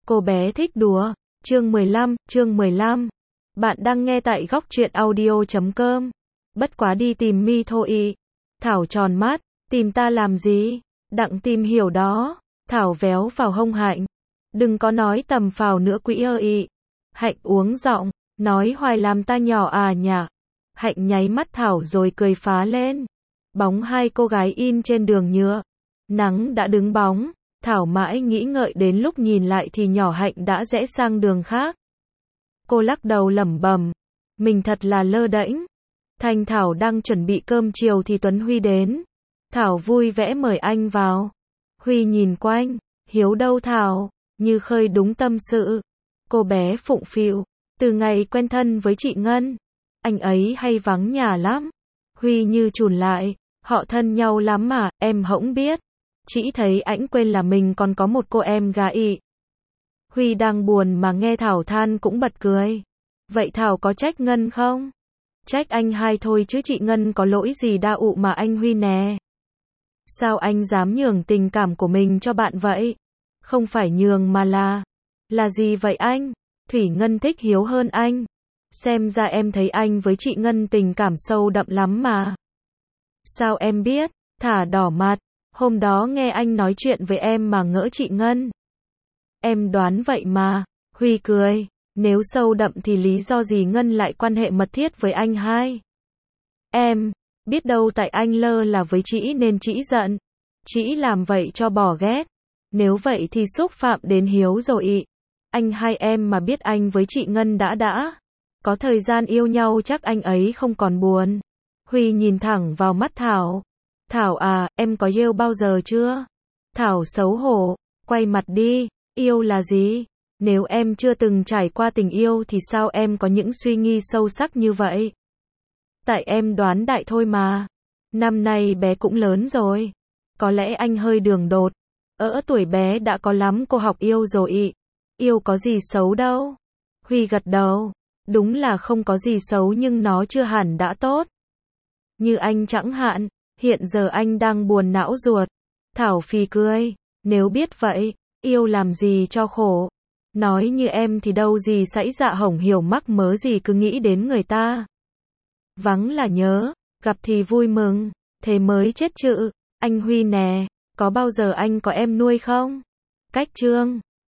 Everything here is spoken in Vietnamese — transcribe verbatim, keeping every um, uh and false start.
Cô bé thích đùa. Chương mười lăm, chương mười lăm. Bạn đang nghe tại góc truyện audio chấm com. Bất quá đi tìm mi thôi. Thảo tròn mắt, tìm ta làm gì? Đặng tìm hiểu đó. Thảo véo vào hông Hạnh. Đừng có nói tầm phào nữa quỹ ơi. Hạnh uống giọng, nói hoài làm ta nhỏ à nhả. Hạnh nháy mắt Thảo rồi cười phá lên. Bóng hai cô gái in trên đường nhựa. Nắng đã đứng bóng. Thảo mãi nghĩ ngợi đến lúc nhìn lại thì nhỏ Hạnh đã rẽ sang đường khác. Cô lắc đầu lẩm bẩm, mình thật là lơ đễnh. Thanh Thảo đang chuẩn bị cơm chiều thì Tuấn Huy đến. Thảo vui vẻ mời anh vào. Huy nhìn quanh, hiếu đâu Thảo, như khơi đúng tâm sự. Cô bé phụng phịu, từ ngày quen thân với chị Ngân, anh ấy hay vắng nhà lắm. Huy như chùn lại, họ thân nhau lắm mà, em hổng biết. Chỉ thấy ảnh quên là mình còn có một cô em gái. Huy đang buồn mà nghe Thảo than cũng bật cười. Vậy Thảo có trách Ngân không? Trách anh hai thôi chứ chị Ngân có lỗi gì đa ụ mà anh Huy nè. Sao anh dám nhường tình cảm của mình cho bạn vậy? Không phải nhường mà là... Là gì vậy anh? Thủy Ngân thích Hiếu hơn anh. Xem ra em thấy anh với chị Ngân tình cảm sâu đậm lắm mà. Sao em biết? Thả đỏ mặt. Hôm đó nghe anh nói chuyện với em mà ngỡ chị Ngân. Em đoán vậy mà. Huy cười. Nếu sâu đậm thì lý do gì Ngân lại quan hệ mật thiết với anh hai? Em biết đâu tại anh lơ là với chị nên chị giận. Chị làm vậy cho bỏ ghét. Nếu vậy thì xúc phạm đến Hiếu rồi ị. Anh hai em mà biết anh với chị Ngân đã đã có thời gian yêu nhau chắc anh ấy không còn buồn. Huy nhìn thẳng vào mắt Thảo. Thảo à, em có yêu bao giờ chưa? Thảo xấu hổ, quay mặt đi, yêu là gì? Nếu em chưa từng trải qua tình yêu thì sao em có những suy nghĩ sâu sắc như vậy? Tại em đoán đại thôi mà. Năm nay bé cũng lớn rồi. Có lẽ anh hơi đường đột. Ở tuổi bé đã có lắm cô học yêu rồi ị. Yêu có gì xấu đâu. Huy gật đầu. Đúng là không có gì xấu nhưng nó chưa hẳn đã tốt. Như anh chẳng hạn. Hiện giờ anh đang buồn não ruột. Thảo phì cười. Nếu biết vậy, yêu làm gì cho khổ. Nói như em thì đâu gì sảy dạ hổng hiểu mắc mớ gì cứ nghĩ đến người ta. Vắng là nhớ, gặp thì vui mừng, thế mới chết chự. Anh Huy nè, có bao giờ anh có em nuôi không? Cách chương